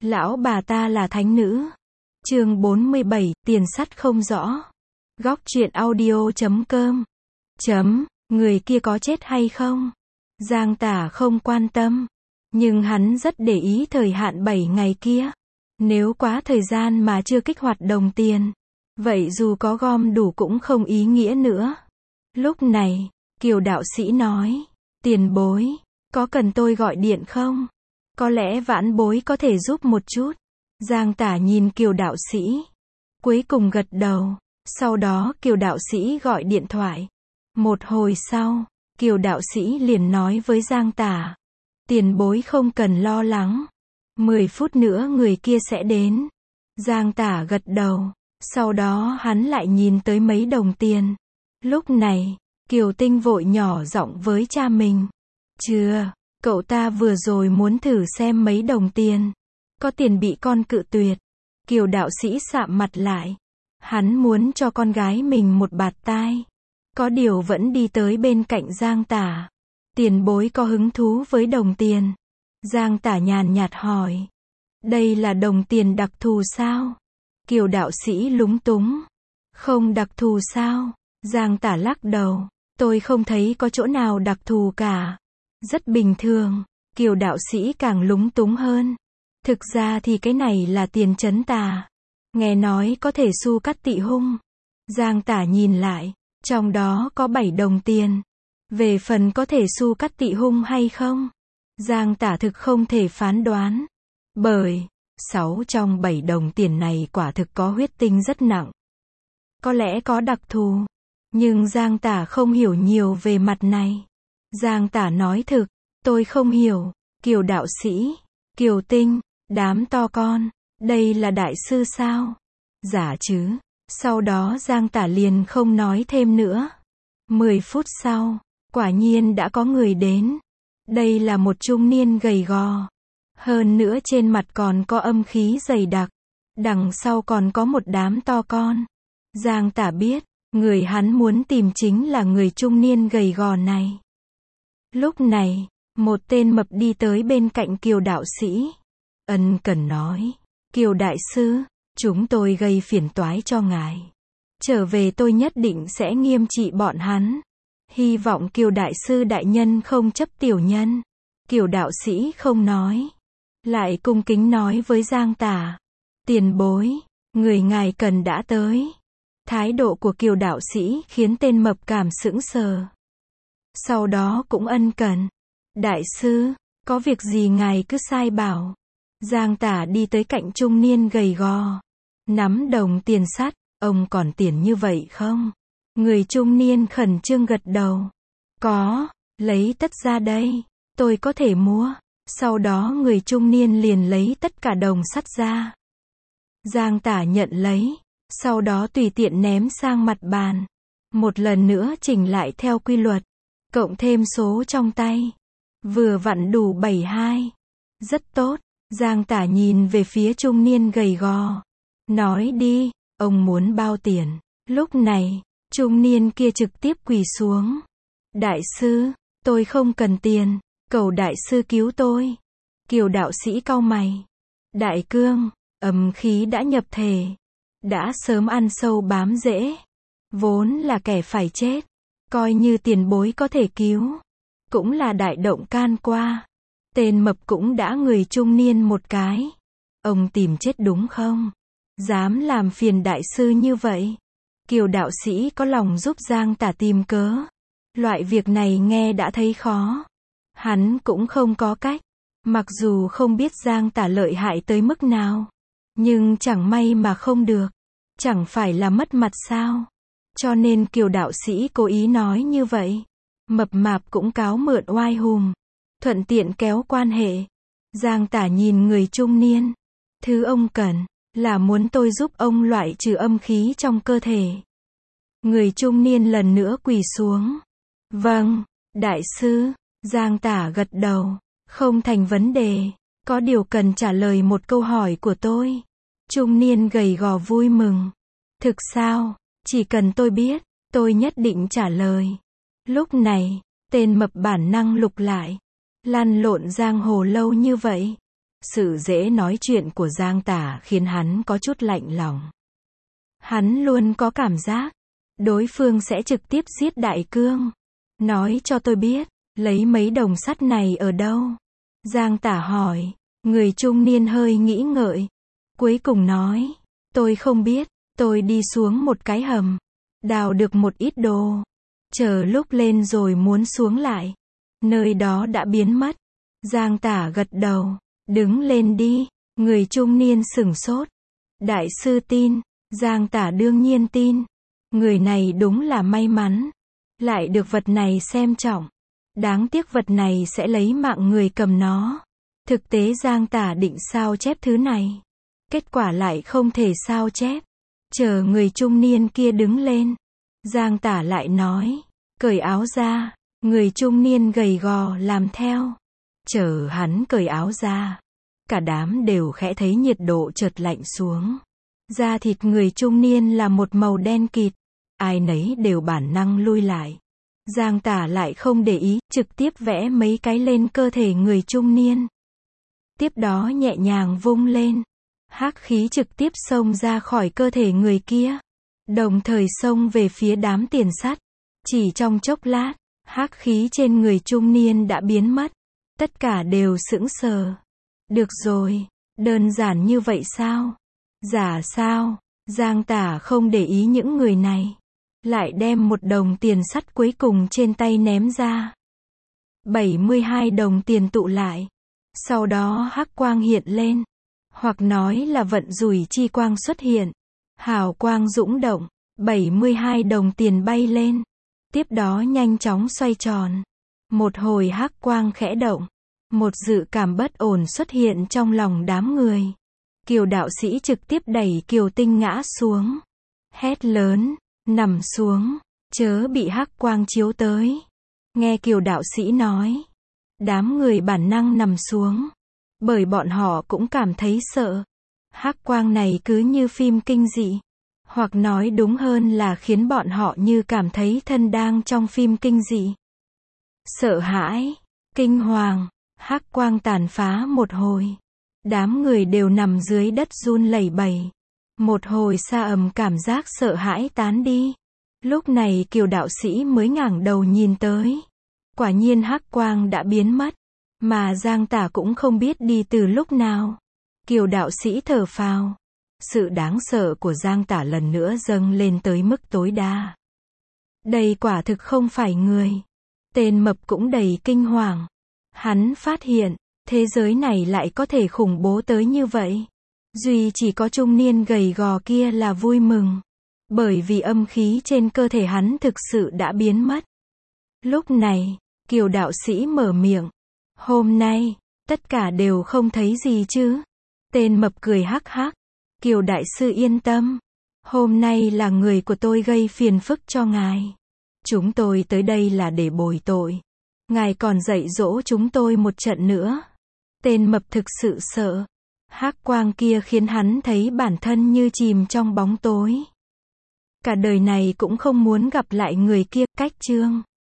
Lão bà ta là thánh nữ. Chương 47, tiền sắt không rõ. Góc truyện audio.com. Người kia có chết hay không? Giang Tả không quan tâm. Nhưng hắn rất để ý thời hạn 7 ngày kia. Nếu quá thời gian mà chưa kích hoạt đồng tiền, vậy dù có gom đủ cũng không ý nghĩa nữa. Lúc này, Kiều đạo sĩ nói, tiền bối, có cần tôi gọi điện không? Có lẽ vãn bối có thể giúp một chút. Giang Tả nhìn Kiều đạo sĩ, cuối cùng gật đầu. Sau đó Kiều đạo sĩ gọi điện thoại. Một hồi sau, Kiều đạo sĩ liền nói với Giang Tả, tiền bối không cần lo lắng. 10 phút nữa người kia sẽ đến. Giang Tả gật đầu. Sau đó hắn lại nhìn tới mấy đồng tiền. Lúc này, Kiều Tinh vội nhỏ giọng với cha mình. Chưa, cậu ta vừa rồi muốn thử xem mấy đồng tiền. Có tiền bị con cự tuyệt. Kiều đạo sĩ sạm mặt lại. Hắn muốn cho con gái mình một bạt tai. Có điều vẫn đi tới bên cạnh Giang Tả. Tiền bối có hứng thú với đồng tiền? Giang Tả nhàn nhạt hỏi. Đây là đồng tiền đặc thù sao? Kiều đạo sĩ lúng túng. Không đặc thù sao? Giang Tả lắc đầu. Tôi không thấy có chỗ nào đặc thù cả. Rất bình thường. Kiều đạo sĩ càng lúng túng hơn. Thực ra thì cái này là tiền trấn tà. Nghe nói có thể xu cắt tị hung. Giang Tả nhìn lại. Trong đó có 7 đồng tiền. Về phần có thể xu cắt tị hung hay không? Giang Tả thực không thể phán đoán. Bởi 6 trong 7 đồng tiền này quả thực có huyết tinh rất nặng. Có lẽ có đặc thù. Nhưng Giang Tả không hiểu nhiều về mặt này. Giang Tả nói thực, tôi không hiểu. Kiều đạo sĩ, Kiều Tinh, đám to con, đây là đại sư sao? Giả chứ. Sau đó Giang Tả liền không nói thêm nữa. 10 phút sau, quả nhiên đã có người đến. Đây là một trung niên gầy gò. Hơn nữa trên mặt còn có âm khí dày đặc. Đằng sau còn có một đám to con. Giang Tả biết, người hắn muốn tìm chính là người trung niên gầy gò này. Lúc này, một tên mập đi tới bên cạnh Kiều đạo sĩ. Ân cần nói, Kiều đại sư, chúng tôi gây phiền toái cho ngài. Trở về tôi nhất định sẽ nghiêm trị bọn hắn. Hy vọng Kiều đại sư đại nhân không chấp tiểu nhân. Kiều đạo sĩ không nói. Lại cung kính nói với Giang Tả. Tiền bối, người ngài cần đã tới. Thái độ của Kiều đạo sĩ khiến tên mập cảm sững sờ. Sau đó cũng ân cần. Đại sư, có việc gì ngài cứ sai bảo. Giang Tả đi tới cạnh trung niên gầy gò. Nắm đồng tiền sắt, ông còn tiền như vậy không? Người trung niên khẩn trương gật đầu. Có, lấy tất ra đây. Tôi có thể mua. Sau đó người trung niên liền lấy tất cả đồng sắt ra. Giang Tả nhận lấy. Sau đó tùy tiện ném sang mặt bàn. Một lần nữa chỉnh lại theo quy luật. Cộng thêm số trong tay. Vừa vặn đủ 72. Rất tốt. Giang Tả nhìn về phía trung niên gầy gò. Nói đi, ông muốn bao tiền? Lúc này, trung niên kia trực tiếp quỳ xuống. Đại sư, tôi không cần tiền. Cầu đại sư cứu tôi. Kiều đạo sĩ cau mày. Đại cương, âm khí đã nhập thể. Đã sớm ăn sâu bám rễ. Vốn là kẻ phải chết. Coi như tiền bối có thể cứu. Cũng là đại động can qua. Tên mập cũng đã người trung niên một cái. Ông tìm chết đúng không? Dám làm phiền đại sư như vậy. Kiều đạo sĩ có lòng giúp Giang Tả tìm cớ. Loại việc này nghe đã thấy khó. Hắn cũng không có cách. Mặc dù không biết Giang Tả lợi hại tới mức nào. Nhưng chẳng may mà không được. Chẳng phải là mất mặt sao? Cho nên Kiều đạo sĩ cố ý nói như vậy. Mập mạp cũng cáo mượn oai hùng. Thuận tiện kéo quan hệ. Giang Tả nhìn người trung niên. Thứ ông cần là muốn tôi giúp ông loại trừ âm khí trong cơ thể. Người trung niên lần nữa quỳ xuống. Vâng, đại sư. Giang Tả gật đầu. Không thành vấn đề. Có điều cần trả lời một câu hỏi của tôi. Trung niên gầy gò vui mừng. Thực sao? Chỉ cần tôi biết, tôi nhất định trả lời. Lúc này, tên mập bản năng lục lại. Lăn lộn giang hồ lâu như vậy. Sự dễ nói chuyện của Giang Tả khiến hắn có chút lạnh lòng. Hắn luôn có cảm giác, đối phương sẽ trực tiếp giết Đại Cương. Nói cho tôi biết, lấy mấy đồng sắt này ở đâu? Giang Tả hỏi. Người trung niên hơi nghĩ ngợi. Cuối cùng nói, tôi không biết, tôi đi xuống một cái hầm, đào được một ít đồ. Chờ lúc lên rồi muốn xuống lại. Nơi đó đã biến mất. Giang Tả gật đầu. Đứng lên đi. Người trung niên sửng sốt. Đại sư tin. Giang Tả đương nhiên tin. Người này đúng là may mắn. Lại được vật này xem trọng. Đáng tiếc vật này sẽ lấy mạng người cầm nó. Thực tế Giang Tả định sao chép thứ này. Kết quả lại không thể sao chép. Chờ người trung niên kia đứng lên. Giang Tả lại nói. Cởi áo ra. Người trung niên gầy gò làm theo. Chờ hắn cởi áo ra. Cả đám đều khẽ thấy nhiệt độ chợt lạnh xuống. Da thịt người trung niên là một màu đen kịt. Ai nấy đều bản năng lui lại. Giang Tả lại không để ý, trực tiếp vẽ mấy cái lên cơ thể người trung niên. Tiếp đó nhẹ nhàng vung lên. Hắc khí trực tiếp xông ra khỏi cơ thể người kia. Đồng thời xông về phía đám tiền sắt. Chỉ trong chốc lát, hắc khí trên người trung niên đã biến mất. Tất cả đều sững sờ. Được rồi, đơn giản như vậy sao? Giả sao? Giang Tả không để ý những người này. Lại đem một đồng tiền sắt cuối cùng trên tay ném ra. 72 đồng tiền tụ lại. Sau đó hắc quang hiện lên. Hoặc nói là vận rủi chi quang xuất hiện. Hào quang dũng động. 72 đồng tiền bay lên. Tiếp đó nhanh chóng xoay tròn. Một hồi hắc quang khẽ động. Một dự cảm bất ổn xuất hiện trong lòng đám người. Kiều đạo sĩ trực tiếp đẩy Kiều Tinh ngã xuống. Hét lớn. Nằm xuống. Chớ bị hắc quang chiếu tới. Nghe Kiều đạo sĩ nói. Đám người bản năng nằm xuống. Bởi bọn họ cũng cảm thấy sợ. Hắc quang này cứ như phim kinh dị. Hoặc nói đúng hơn là khiến bọn họ như cảm thấy thân đang trong phim kinh dị. Sợ hãi. Kinh hoàng. Hắc quang tàn phá một hồi. Đám người đều nằm dưới đất run lẩy bẩy. Một hồi xa ầm cảm giác sợ hãi tán đi. Lúc này Kiều đạo sĩ mới ngẩng đầu nhìn tới. Quả nhiên hắc quang đã biến mất. Mà Giang Tả cũng không biết đi từ lúc nào. Kiều đạo sĩ thở phào. Sự đáng sợ của Giang Tả lần nữa dâng lên tới mức tối đa. Đây quả thực không phải người. Tên mập cũng đầy kinh hoàng. Hắn phát hiện, thế giới này lại có thể khủng bố tới như vậy. Duy chỉ có trung niên gầy gò kia là vui mừng. Bởi vì âm khí trên cơ thể hắn thực sự đã biến mất. Lúc này, Kiều đạo sĩ mở miệng. Hôm nay, tất cả đều không thấy gì chứ? Tên mập cười hắc hắc. Kiều đại sư yên tâm. Hôm nay là người của tôi gây phiền phức cho ngài. Chúng tôi tới đây là để bồi tội. Ngài còn dạy dỗ chúng tôi một trận nữa. Tên mập thực sự sợ. Hắc quang kia khiến hắn thấy bản thân như chìm trong bóng tối. Cả đời này cũng không muốn gặp lại người kia. Cách chương